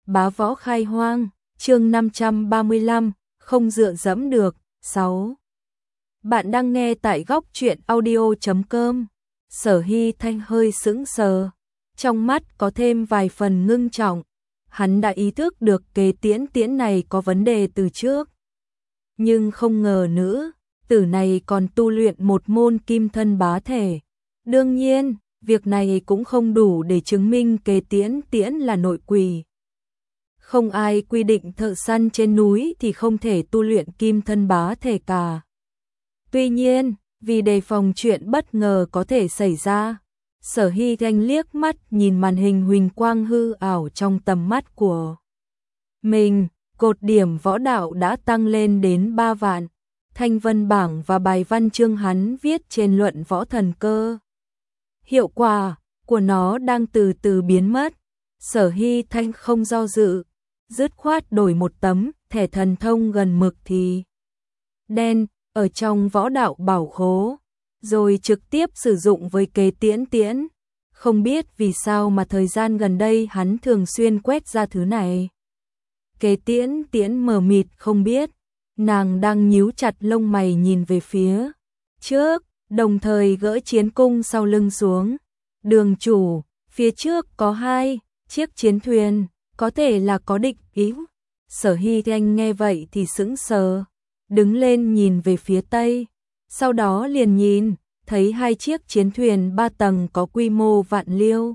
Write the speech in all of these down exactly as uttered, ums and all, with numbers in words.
Bá Võ Khai Hoang, chương năm trăm ba mươi lăm, không dựa dẫm được, sáu. Bạn đang nghe tại góc truyện audio chấm com. Sở Hy Thanh hơi sững sờ, trong mắt có thêm vài phần ngưng trọng. Hắn đã ý thức được Kế Tiễn Tiễn này có vấn đề từ trước. Nhưng không ngờ nữ tử này còn tu luyện một môn kim thân bá thể. Đương nhiên, việc này cũng không đủ để chứng minh Kế Tiễn Tiễn là nội quỷ. Không ai quy định thợ săn trên núi thì không thể tu luyện kim thân bá thể cả. Tuy nhiên, vì đề phòng chuyện bất ngờ có thể xảy ra, Sở Hy Thanh liếc mắt nhìn màn hình huỳnh quang hư ảo trong tầm mắt của mình, cột điểm võ đạo đã tăng lên đến ba vạn. Thanh vân bảng và bài văn chương hắn viết trên luận võ thần cơ. Hiệu quả của nó đang từ từ biến mất. Sở Hy Thanh không do dự, dứt khoát đổi một tấm thẻ thần thông gần mực thì đen ở trong võ đạo bảo khố, rồi trực tiếp sử dụng với Kế Tiễn Tiễn. Không biết vì sao mà thời gian gần đây hắn thường xuyên quét ra thứ này. Kế Tiễn Tiễn mờ mịt không biết, nàng đang nhíu chặt lông mày nhìn về phía trước, đồng thời gỡ chiến cung sau lưng xuống. Đường chủ, phía trước có hai chiếc chiến thuyền, có thể là có địch ý. Sở Hy Thanh nghe vậy thì sững sờ, đứng lên nhìn về phía tây, sau đó liền nhìn thấy hai chiếc chiến thuyền ba tầng có quy mô vạn liêu.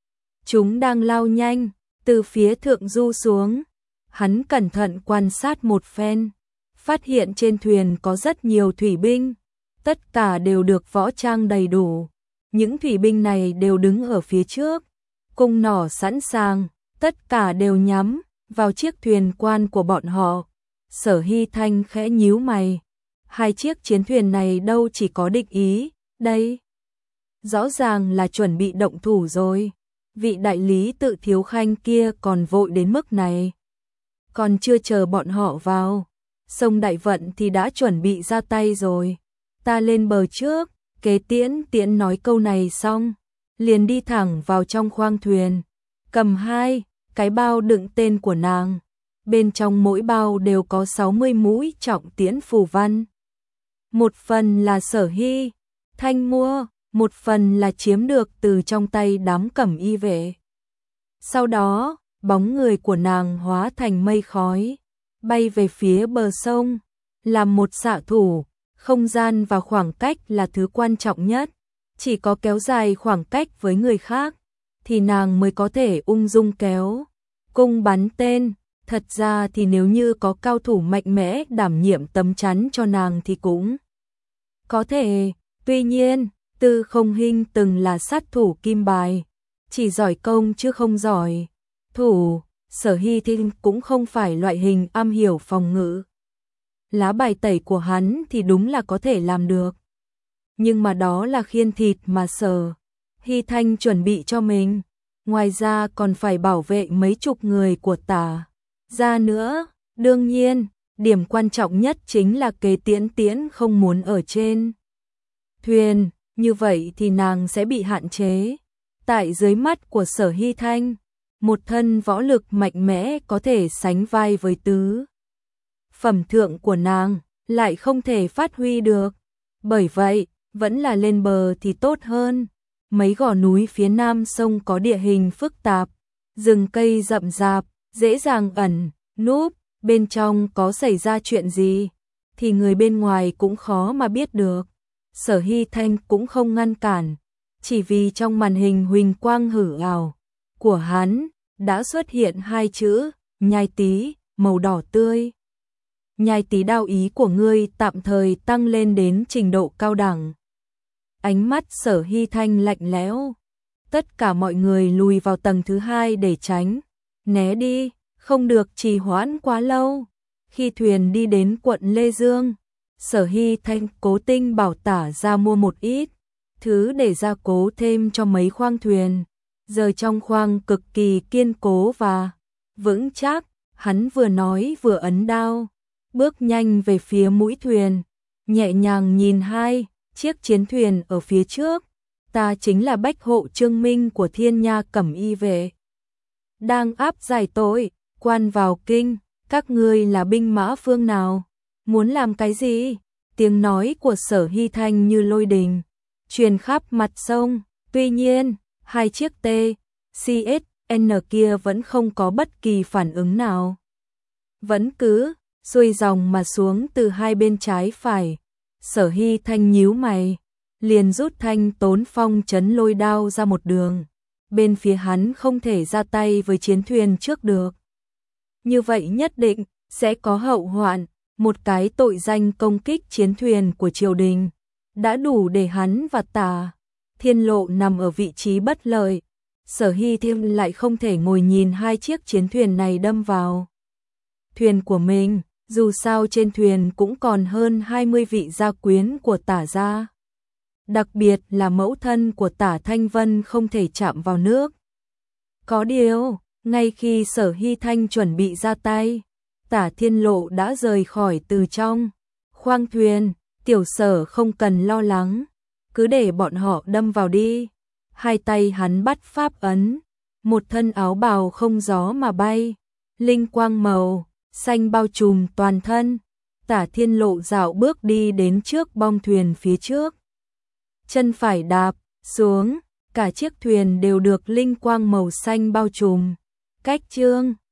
Chúng đang lao nhanh từ phía thượng du xuống. Hắn cẩn thận quan sát một phen, phát hiện trên thuyền có rất nhiều thủy binh, tất cả đều được võ trang đầy đủ. Những thủy binh này đều đứng ở phía trước, cung nỏ sẵn sàng, tất cả đều nhắm vào chiếc thuyền quan của bọn họ. Sở Hy Thanh khẽ nhíu mày, hai chiếc chiến thuyền này đâu chỉ có địch ý, đây rõ ràng là chuẩn bị động thủ rồi. Vị đại lý Tự Thiếu Khanh kia còn vội đến mức này. Còn chưa chờ bọn họ vào sông Đại Vận thì đã chuẩn bị ra tay rồi. Ta lên bờ trước. Kế Tiễn Tiễn nói câu này xong, liền đi thẳng vào trong khoang thuyền, cầm hai cái bao đựng tên của nàng. Bên trong mỗi bao đều có sáu mươi mũi trọng tiễn phù văn. Một phần là Sở Hy Thanh mua, một phần là chiếm được từ trong tay đám cẩm y vệ. Sau đó, bóng người của nàng hóa thành mây khói, bay về phía bờ sông, làm một xạ thủ. Không gian và khoảng cách là thứ quan trọng nhất, chỉ có kéo dài khoảng cách với người khác thì nàng mới có thể ung dung kéo cung bắn tên. Thật ra thì nếu như có cao thủ mạnh mẽ đảm nhiệm tấm chắn cho nàng thì cũng có thể. Tuy nhiên, Tư Không Hinh từng là sát thủ kim bài, chỉ giỏi công chứ không giỏi thủ. Sở Hy Thanh cũng không phải loại hình am hiểu phòng ngự. Lá bài tẩy của hắn thì đúng là có thể làm được, nhưng mà đó là khiên thịt mà Sở Hy Thanh chuẩn bị cho mình. Ngoài ra còn phải bảo vệ mấy chục người của Tả gia nữa. Đương nhiên, điểm quan trọng nhất chính là Kế Tiễn Tiễn không muốn ở trên thuyền, như vậy thì nàng sẽ bị hạn chế. Tại dưới mắt của Sở Hy Thanh, một thân võ lực mạnh mẽ có thể sánh vai với tứ phẩm thượng của nàng lại không thể phát huy được. Bởi vậy, vẫn là lên bờ thì tốt hơn. Mấy gò núi phía nam sông có địa hình phức tạp, rừng cây rậm rạp, dễ dàng ẩn núp. Bên trong có xảy ra chuyện gì thì người bên ngoài cũng khó mà biết được. Sở Hy Thanh cũng không ngăn cản, chỉ vì trong màn hình huỳnh quang hử ảo của hắn đã xuất hiện hai chữ nhai tí màu đỏ tươi. Nhai tí đao ý của ngươi tạm thời tăng lên đến trình độ cao đẳng. Ánh mắt Sở Hy Thanh lạnh lẽo. Tất cả mọi người lùi vào tầng thứ hai để tránh. Né đi, không được trì hoãn quá lâu. Khi thuyền đi đến quận Lê Dương, Sở Hy Thanh cố tình bảo Tả ra mua một ít thứ để gia cố thêm cho mấy khoang thuyền. Giờ trong khoang cực kỳ kiên cố và vững chắc, hắn vừa nói vừa ấn đao, bước nhanh về phía mũi thuyền, nhẹ nhàng nhìn hai chiếc chiến thuyền ở phía trước. Ta chính là bách hộ Trương Minh của Thiên Nha Cẩm Y vệ, đang áp giải tội Quan vào kinh, các ngươi là binh mã phương nào? Muốn làm cái gì? Tiếng nói của Sở Hy Thanh như lôi đình, truyền khắp mặt sông. Tuy nhiên, hai chiếc T C S N kia vẫn không có bất kỳ phản ứng nào. Vẫn cứ xuôi dòng mà xuống từ hai bên trái phải. Sở Hy Thanh nhíu mày, liền rút thanh tốn phong trấn lôi đao ra một đường. Bên phía hắn không thể ra tay với chiến thuyền trước được. Như vậy nhất định sẽ có hậu hoạn, một cái tội danh công kích chiến thuyền của triều đình, đã đủ để hắn và Tả Thiên Lộ nằm ở vị trí bất lợi. Sở Hy Thêm lại không thể ngồi nhìn hai chiếc chiến thuyền này đâm vào thuyền của mình, dù sao trên thuyền cũng còn hơn hai mươi vị gia quyến của Tả gia. Đặc biệt là mẫu thân của Tả Thanh Vân không thể chạm vào nước. Có điều, ngay khi Sở Hy Thanh chuẩn bị ra tay, Tả Thiên Lộ đã rời khỏi từ trong khoang thuyền. Tiểu Sở không cần lo lắng, cứ để bọn họ đâm vào đi. Hai tay hắn bắt pháp ấn, một thân áo bào không gió mà bay, linh quang màu xanh bao trùm toàn thân. Tả Thiên Lộ dạo bước đi đến trước bong thuyền phía trước, chân phải đạp xuống, cả chiếc thuyền đều được linh quang màu xanh bao trùm. Cách chương